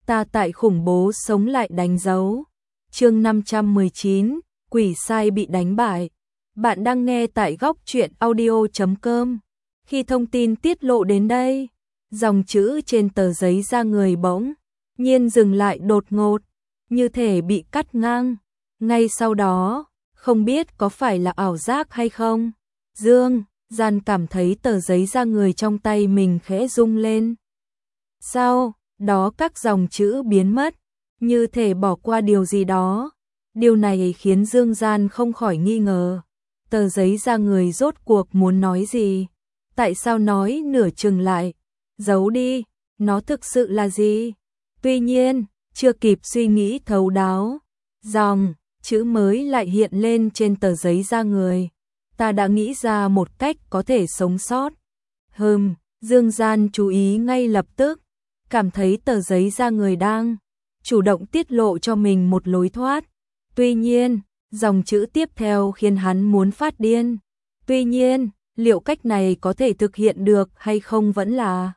ta tại khủng bố sống lại đánh dấu. Chương 519, quỷ sai bị đánh bại. Bạn đang nghe tại góc truyện audio.com. Khi thông tin tiết lộ đến đây, dòng chữ trên tờ giấy da người bỗng nhiên dừng lại đột ngột, như thể bị cắt ngang. Ngay sau đó, không biết có phải là ảo giác hay không, Dương Gian cảm thấy tờ giấy da người trong tay mình khẽ rung lên. Sau đó các dòng chữ biến mất, như thể bỏ qua điều gì đó. Điều này khiến Dương Gian không khỏi nghi ngờ. Tờ giấy da người rốt cuộc muốn nói gì? Tại sao nói nửa chừng lại? Giấu đi, nó thực sự là gì? Tuy nhiên, chưa kịp suy nghĩ thấu đáo, dòng chữ mới lại hiện lên trên tờ giấy da người. Ta đã nghĩ ra một cách có thể sống sót. Dương Gian chú ý ngay lập tức, cảm thấy tờ giấy da người đang chủ động tiết lộ cho mình một lối thoát. Tuy nhiên, dòng chữ tiếp theo khiến hắn muốn phát điên. Tuy nhiên, liệu cách này có thể thực hiện được hay không vẫn là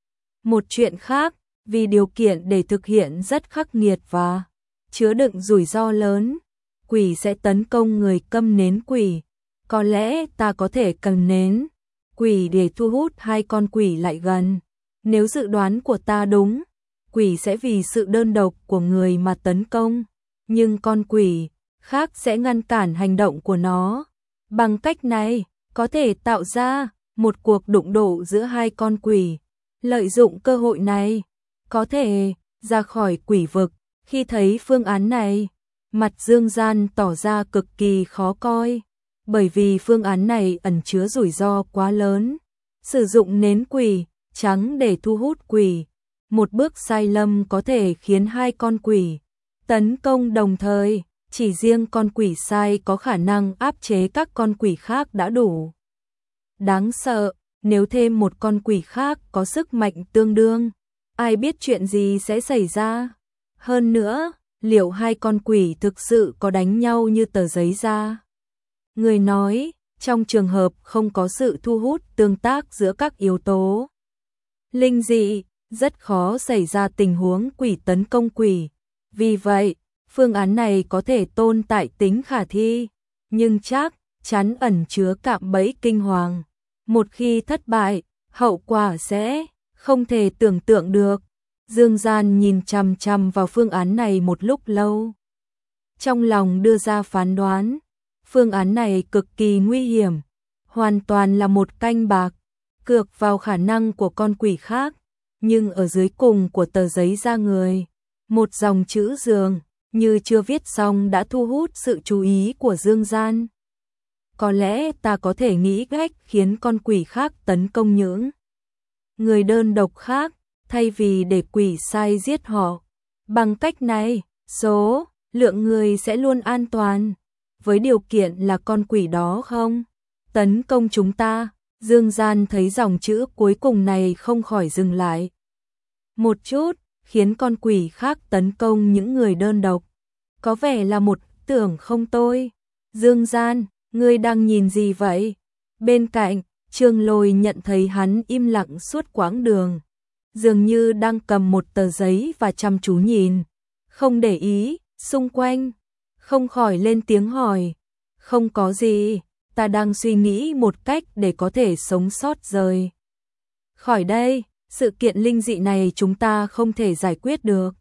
một chuyện khác, vì điều kiện để thực hiện rất khắc nghiệt và chứa đựng rủi ro lớn. Quỷ sẽ tấn công người câm nến quỷ. Có lẽ ta có thể cầm nến quỷ để thu hút hai con quỷ lại gần. Nếu dự đoán của ta đúng, quỷ sẽ vì sự đơn độc của người mà tấn công, nhưng con quỷ khác sẽ ngăn cản hành động của nó. Bằng cách này, có thể tạo ra một cuộc đụng độ giữa hai con quỷ. Lợi dụng cơ hội này, có thể ra khỏi quỷ vực. Khi thấy phương án này, mặt Dương Gian tỏ ra cực kỳ khó coi, bởi vì phương án này ẩn chứa rủi ro quá lớn. Sử dụng nến quỷ trắng để thu hút quỷ, một bước sai lầm có thể khiến hai con quỷ tấn công đồng thời. Chỉ riêng con quỷ sai có khả năng áp chế các con quỷ khác đã đủ đáng sợ, nếu thêm một con quỷ khác có sức mạnh tương đương, ai biết chuyện gì sẽ xảy ra. Hơn nữa, liệu hai con quỷ thực sự có đánh nhau như tờ giấy da người nói? Trong trường hợp không có sự thu hút tương tác giữa các yếu tố linh dị, rất khó xảy ra tình huống quỷ tấn công quỷ. Vì vậy, phương án này có thể tồn tại tính khả thi, nhưng chắc chắn ẩn chứa cạm bẫy kinh hoàng. Một khi thất bại, hậu quả sẽ không thể tưởng tượng được. Dương Gian nhìn chằm chằm vào phương án này một lúc lâu, trong lòng đưa ra phán đoán. Phương án này cực kỳ nguy hiểm, hoàn toàn là một canh bạc, cược vào khả năng của con quỷ khác. Nhưng ở dưới cùng của tờ giấy da người, một dòng chữ dường như chưa viết xong đã thu hút sự chú ý của Dương Gian. Có lẽ ta có thể nghĩ cách khiến con quỷ khác tấn công những người đơn độc khác, thay vì để quỷ sai giết họ. Bằng cách này, số lượng người sẽ luôn an toàn, với điều kiện là con quỷ đó không tấn công chúng ta. Dương Gian thấy dòng chữ cuối cùng này không khỏi dừng lại một chút, khiến con quỷ khác tấn công những người đơn độc. Có vẻ là một tưởng không tôi. Dương Gian, ngươi đang nhìn gì vậy? Bên cạnh, Trương Lôi nhận thấy hắn im lặng suốt quãng đường, dường như đang cầm một tờ giấy và chăm chú nhìn, không để ý xung quanh, không khỏi lên tiếng hỏi. Không có gì, ta đang suy nghĩ một cách để có thể sống sót rời khỏi đây. Sự kiện linh dị này chúng ta không thể giải quyết được.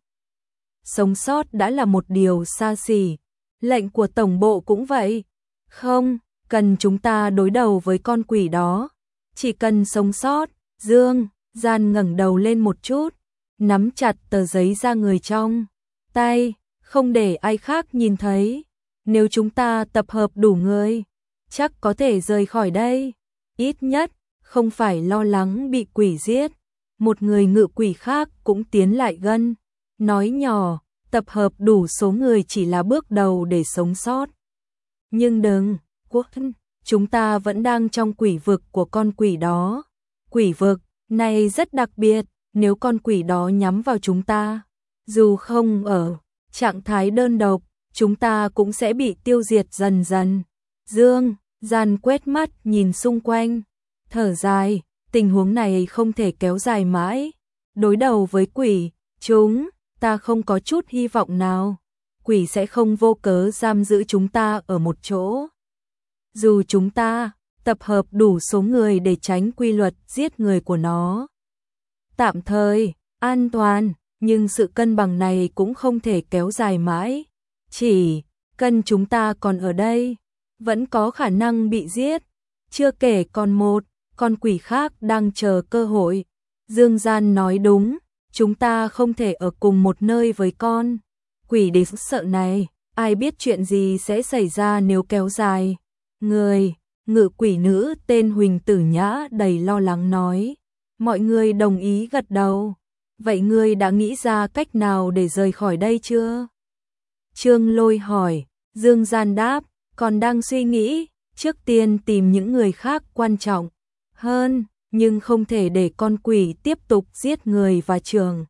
Sống sót đã là một điều xa xỉ. Lệnh của tổng bộ cũng vậy. Không cần chúng ta đối đầu với con quỷ đó, chỉ cần sống sót. Dương Gian ngẩng đầu lên một chút, nắm chặt tờ giấy da người trong tay, không để ai khác nhìn thấy. Nếu chúng ta tập hợp đủ người, chắc có thể rời khỏi đây. Ít nhất, không phải lo lắng bị quỷ giết. Một người ngự quỷ khác cũng tiến lại gần, nói nhỏ, tập hợp đủ số người chỉ là bước đầu để sống sót. Nhưng đừng quên, chúng ta vẫn đang trong quỷ vực của con quỷ đó. Quỷ vực này rất đặc biệt, nếu con quỷ đó nhắm vào chúng ta, dù không ở trạng thái đơn độc, chúng ta cũng sẽ bị tiêu diệt dần dần. Dương Gian quét mắt nhìn xung quanh, thở dài, tình huống này không thể kéo dài mãi. Đối đầu với quỷ, chúng ta không có chút hy vọng nào. Quỷ sẽ không vô cớ giam giữ chúng ta ở một chỗ. Dù chúng ta tập hợp đủ số người để tránh quy luật giết người của nó. Tạm thời, an toàn, nhưng sự cân bằng này cũng không thể kéo dài mãi. Chỉ cần chúng ta còn ở đây, vẫn có khả năng bị giết. Chưa kể còn một con quỷ khác đang chờ cơ hội. Dương Gian nói đúng, chúng ta không thể ở cùng một nơi với con quỷ đáng sợ này. Ai biết chuyện gì sẽ xảy ra nếu kéo dài. Người ngự quỷ nữ tên Huỳnh Tử Nhã đầy lo lắng nói. Mọi người đồng ý gật đầu. Vậy ngươi đã nghĩ ra cách nào để rời khỏi đây chưa? Trương Lôi hỏi. Dương Gian đáp, còn đang suy nghĩ. Trước tiên tìm những người khác quan trọng hơn, nhưng không thể để con quỷ tiếp tục giết người và trưởng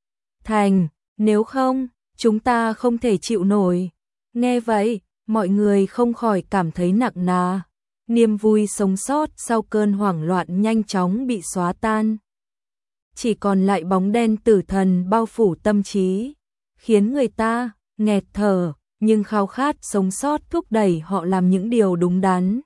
thành, nếu không, chúng ta không thể chịu nổi. Nghe vậy, mọi người không khỏi cảm thấy nặng nề. Niềm vui sống sót sau cơn hoảng loạn nhanh chóng bị xóa tan. Chỉ còn lại bóng đen tử thần bao phủ tâm trí, khiến người ta nghẹt thở, nhưng khao khát sống sót thúc đẩy họ làm những điều đúng đắn.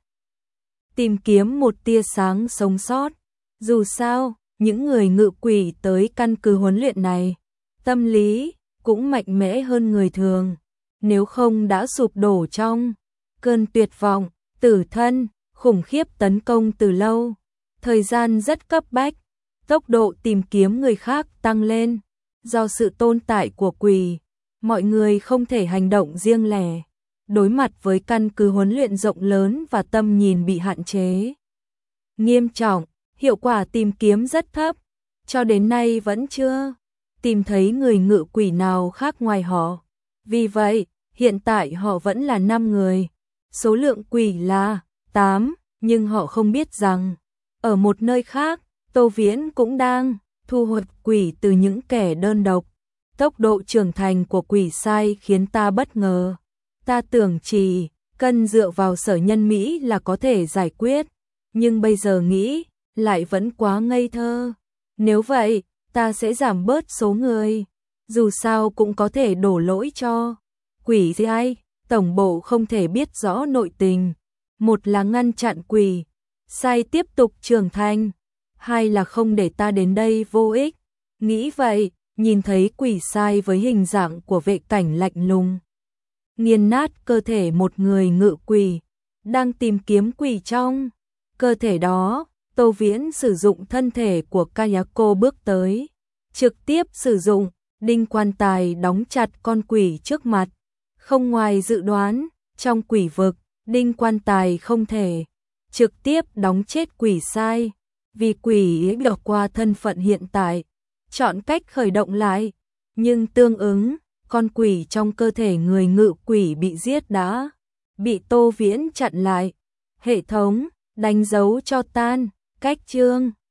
Tìm kiếm một tia sáng sống sót. Dù sao, những người ngự quỷ tới căn cứ huấn luyện này, tâm lý cũng mạnh mẽ hơn người thường. Nếu không đã sụp đổ trong cơn tuyệt vọng, tử thân, khủng khiếp tấn công từ lâu. Thời gian rất cấp bách, tốc độ tìm kiếm người khác tăng lên. Do sự tồn tại của quỷ, mọi người không thể hành động riêng lẻ. Đối mặt với căn cứ huấn luyện rộng lớn và tầm nhìn bị hạn chế nghiêm trọng, hiệu quả tìm kiếm rất thấp. Cho đến nay vẫn chưa tìm thấy người ngự quỷ nào khác ngoài họ. Vì vậy, hiện tại họ vẫn là 5 người. Số lượng quỷ là 8, nhưng họ không biết rằng ở một nơi khác, Tô Viễn cũng đang thu hoạch quỷ từ những kẻ đơn độc. Tốc độ trưởng thành của quỷ sai khiến ta bất ngờ. Ta tưởng chỉ cần dựa vào sở nhân Mỹ là có thể giải quyết, nhưng bây giờ nghĩ lại vẫn quá ngây thơ. Nếu vậy, ta sẽ giảm bớt số người. Dù sao cũng có thể đổ lỗi cho quỷ gì ai. Tổng bộ không thể biết rõ nội tình. Một là ngăn chặn quỷ sai tiếp tục trưởng thành, hai là không để ta đến đây vô ích. Nghĩ vậy, nhìn thấy quỷ sai với hình dạng của vệ cảnh lạnh lùng, nghiền nát cơ thể một người ngự quỷ, đang tìm kiếm quỷ trong cơ thể đó. Tô Viễn sử dụng thân thể của Kayako bước tới, trực tiếp sử dụng đinh quan tài đóng chặt con quỷ trước mặt. Không ngoài dự đoán, trong quỷ vực, đinh quan tài không thể trực tiếp đóng chết quỷ sai, vì quỷ ấy bỏ qua thân phận hiện tại, chọn cách khởi động lại, nhưng tương ứng, con quỷ trong cơ thể người ngự quỷ bị giết đã bị Tô Viễn chặn lại. Hệ thống đánh dấu cho tan, cách chương